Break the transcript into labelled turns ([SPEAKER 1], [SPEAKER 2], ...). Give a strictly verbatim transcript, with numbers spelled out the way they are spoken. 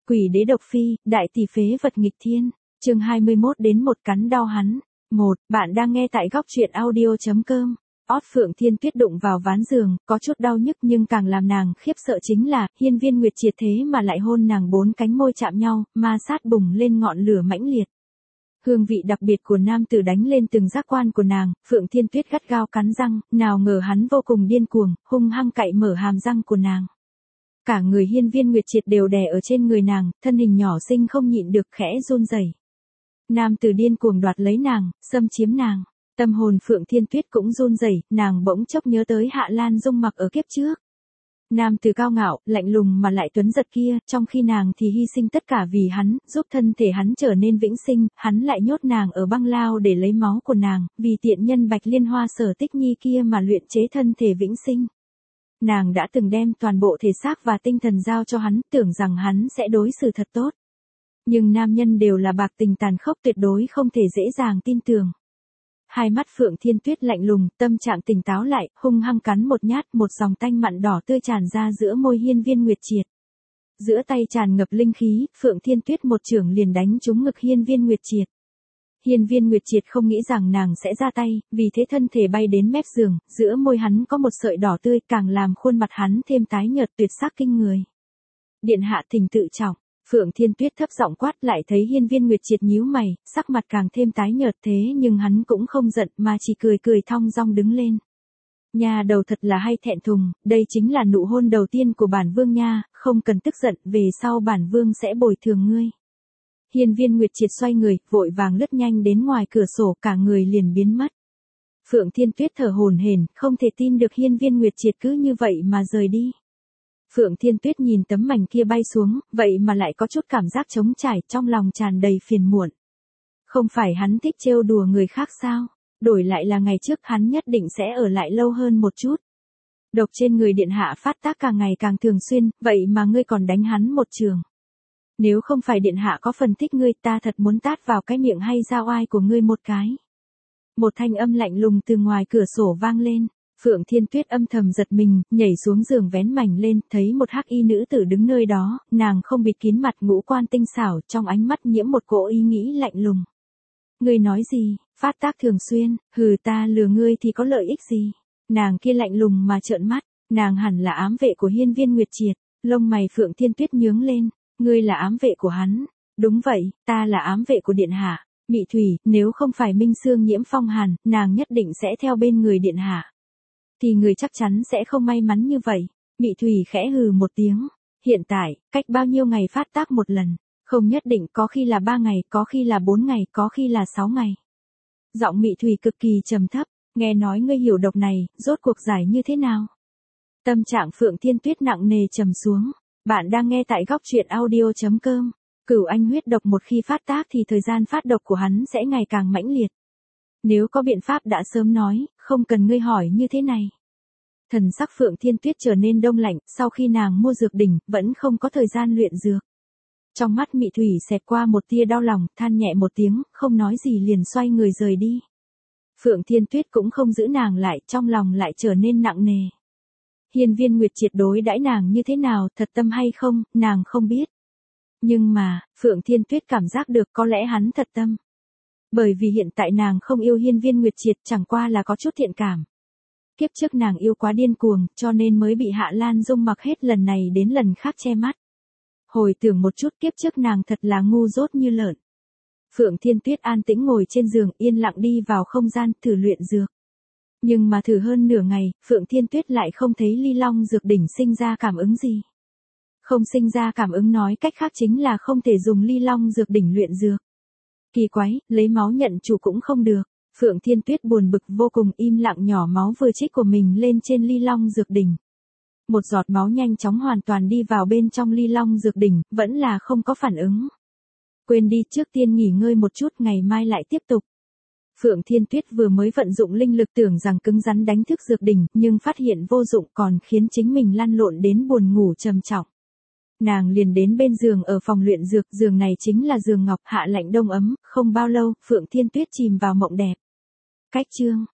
[SPEAKER 1] Quỷ đế độc phi, đại tỷ phế vật nghịch thiên. Chương hai mươi mốt đến một cắn đau hắn. một. Bạn đang nghe tại góc truyện audio chấm com. Ót Phượng Thiên Tuyết đụng vào ván giường, có chút đau nhức nhưng càng làm nàng khiếp sợ chính là, Hiên Viên Nguyệt Triệt thế mà lại hôn nàng bốn cánh môi chạm nhau, ma sát bùng lên ngọn lửa mãnh liệt. Hương vị đặc biệt của nam tử đánh lên từng giác quan của nàng, Phượng Thiên Tuyết gắt gao cắn răng, nào ngờ hắn vô cùng điên cuồng, hung hăng cạy mở hàm răng của nàng. Cả người Hiên Viên Nguyệt Triệt đều đè ở trên người nàng, thân hình nhỏ xinh không nhịn được khẽ run rẩy. Nam tử điên cuồng đoạt lấy nàng, xâm chiếm nàng. Tâm hồn Phượng Thiên Tuyết cũng run rẩy, nàng bỗng chốc nhớ tới Hạ Lan Dung mặc ở kiếp trước. Nam tử cao ngạo, lạnh lùng mà lại tuấn giật kia, trong khi nàng thì hy sinh tất cả vì hắn, giúp thân thể hắn trở nên vĩnh sinh, hắn lại nhốt nàng ở băng lao để lấy máu của nàng, vì tiện nhân Bạch Liên Hoa Sở Tích Nhi kia mà luyện chế thân thể vĩnh sinh. Nàng đã từng đem toàn bộ thể xác và tinh thần giao cho hắn, tưởng rằng hắn sẽ đối xử thật tốt. Nhưng nam nhân đều là bạc tình tàn khốc, tuyệt đối không thể dễ dàng tin tưởng. Hai mắt Phượng Thiên Tuyết lạnh lùng, tâm trạng tỉnh táo lại, hung hăng cắn một nhát, một dòng tanh mặn đỏ tươi tràn ra giữa môi Hiên Viên Nguyệt Triệt. Giữa tay tràn ngập linh khí, Phượng Thiên Tuyết một chưởng liền đánh trúng ngực Hiên Viên Nguyệt Triệt. Hiên Viên Nguyệt Triệt không nghĩ rằng nàng sẽ ra tay, vì thế thân thể bay đến mép giường, giữa môi hắn có một sợi đỏ tươi, càng làm khuôn mặt hắn thêm tái nhợt tuyệt sắc kinh người. Điện hạ thỉnh tự trọng. Phượng Thiên Tuyết thấp giọng quát, lại thấy Hiên Viên Nguyệt Triệt nhíu mày, sắc mặt càng thêm tái nhợt, thế nhưng hắn cũng không giận mà chỉ cười cười thong dong đứng lên. Nha đầu thật là hay thẹn thùng, đây chính là nụ hôn đầu tiên của bản vương nha, không cần tức giận, về sau bản vương sẽ bồi thường ngươi. Hiên Viên Nguyệt Triệt xoay người, vội vàng lướt nhanh đến ngoài cửa sổ, cả người liền biến mất. Phượng Thiên Tuyết thở hổn hển, không thể tin được Hiên Viên Nguyệt Triệt cứ như vậy mà rời đi. Phượng Thiên Tuyết nhìn tấm mảnh kia bay xuống, vậy mà lại có chút cảm giác trống trải, trong lòng tràn đầy phiền muộn. Không phải hắn thích trêu đùa người khác sao? Đổi lại là ngày trước hắn nhất định sẽ ở lại lâu hơn một chút. Độc trên người điện hạ phát tác càng ngày càng thường xuyên, vậy mà ngươi còn đánh hắn một trường. Nếu không phải điện hạ có phần thích ngươi, ta thật muốn tát vào cái miệng hay da oai của ngươi một cái. Một thanh âm lạnh lùng từ ngoài cửa sổ vang lên. Phượng Thiên Tuyết âm thầm giật mình, nhảy xuống giường vén mảnh lên, thấy một hắc y nữ tử đứng nơi đó, nàng không bịt kín mặt, ngũ quan tinh xảo, trong ánh mắt nhiễm một cỗ ý nghĩ lạnh lùng. Ngươi nói gì, phát tác thường xuyên, hừ, ta lừa ngươi thì có lợi ích gì? Nàng kia lạnh lùng mà trợn mắt, nàng hẳn là ám vệ của Hiên Viên Nguyệt Triệt. Lông mày Phượng Thiên Tuyết nhướng lên, ngươi là ám vệ của hắn? Đúng vậy, ta là ám vệ của điện hạ. Mị Thủy, nếu không phải Minh Xương nhiễm phong hàn, nàng nhất định sẽ theo bên người điện hạ. Thì người chắc chắn sẽ không may mắn như vậy. Mị Thủy khẽ hừ một tiếng. Hiện tại, cách bao nhiêu ngày phát tác một lần? Không nhất định, có khi là ba ngày, có khi là bốn ngày, có khi là sáu ngày. Giọng Mị Thủy cực kỳ trầm thấp. Nghe nói ngươi hiểu độc này, rốt cuộc giải như thế nào? Tâm trạng Phượng Thiên Tuyết nặng nề trầm xuống. Bạn đang nghe tại góc truyện audio chấm com. Cửu anh huyết độc một khi phát tác thì thời gian phát độc của hắn sẽ ngày càng mãnh liệt. Nếu có biện pháp đã sớm nói, không cần ngươi hỏi như thế này. Thần sắc Phượng Thiên Tuyết trở nên đông lạnh, sau khi nàng mua dược đỉnh, vẫn không có thời gian luyện dược. Trong mắt Mị Thủy xẹt qua một tia đau lòng, than nhẹ một tiếng, không nói gì liền xoay người rời đi. Phượng Thiên Tuyết cũng không giữ nàng lại, trong lòng lại trở nên nặng nề. Hiên Viên Nguyệt Triệt đối đãi nàng như thế nào, thật tâm hay không, nàng không biết. Nhưng mà, Phượng Thiên Tuyết cảm giác được có lẽ hắn thật tâm. Bởi vì hiện tại nàng không yêu Hiên Viên Nguyệt Triệt, chẳng qua là có chút thiện cảm. Kiếp trước nàng yêu quá điên cuồng, cho nên mới bị Hạ Lan Dung mặc hết lần này đến lần khác che mắt. Hồi tưởng một chút, kiếp trước nàng thật là ngu dốt như lợn. Phượng Thiên Tuyết an tĩnh ngồi trên giường, yên lặng đi vào không gian, thử luyện dược. Nhưng mà thử hơn nửa ngày, Phượng Thiên Tuyết lại không thấy ly long dược đỉnh sinh ra cảm ứng gì. Không sinh ra cảm ứng nói cách khác chính là không thể dùng ly long dược đỉnh luyện dược. Kỳ quái, lấy máu nhận chủ cũng không được. Phượng Thiên Tuyết buồn bực vô cùng, im lặng nhỏ máu vừa trích của mình lên trên ly long dược đỉnh. Một giọt máu nhanh chóng hoàn toàn đi vào bên trong ly long dược đỉnh, vẫn là không có phản ứng. Quên đi, trước tiên nghỉ ngơi một chút, ngày mai lại tiếp tục. Phượng Thiên Tuyết vừa mới vận dụng linh lực tưởng rằng cứng rắn đánh thức dược đỉnh, nhưng phát hiện vô dụng, còn khiến chính mình lăn lộn đến buồn ngủ trầm trọng. Nàng liền đến bên giường ở phòng luyện dược, giường này chính là giường ngọc, hạ lạnh đông ấm, không bao lâu, Phượng Thiên Tuyết chìm vào mộng đẹp. Cách chương,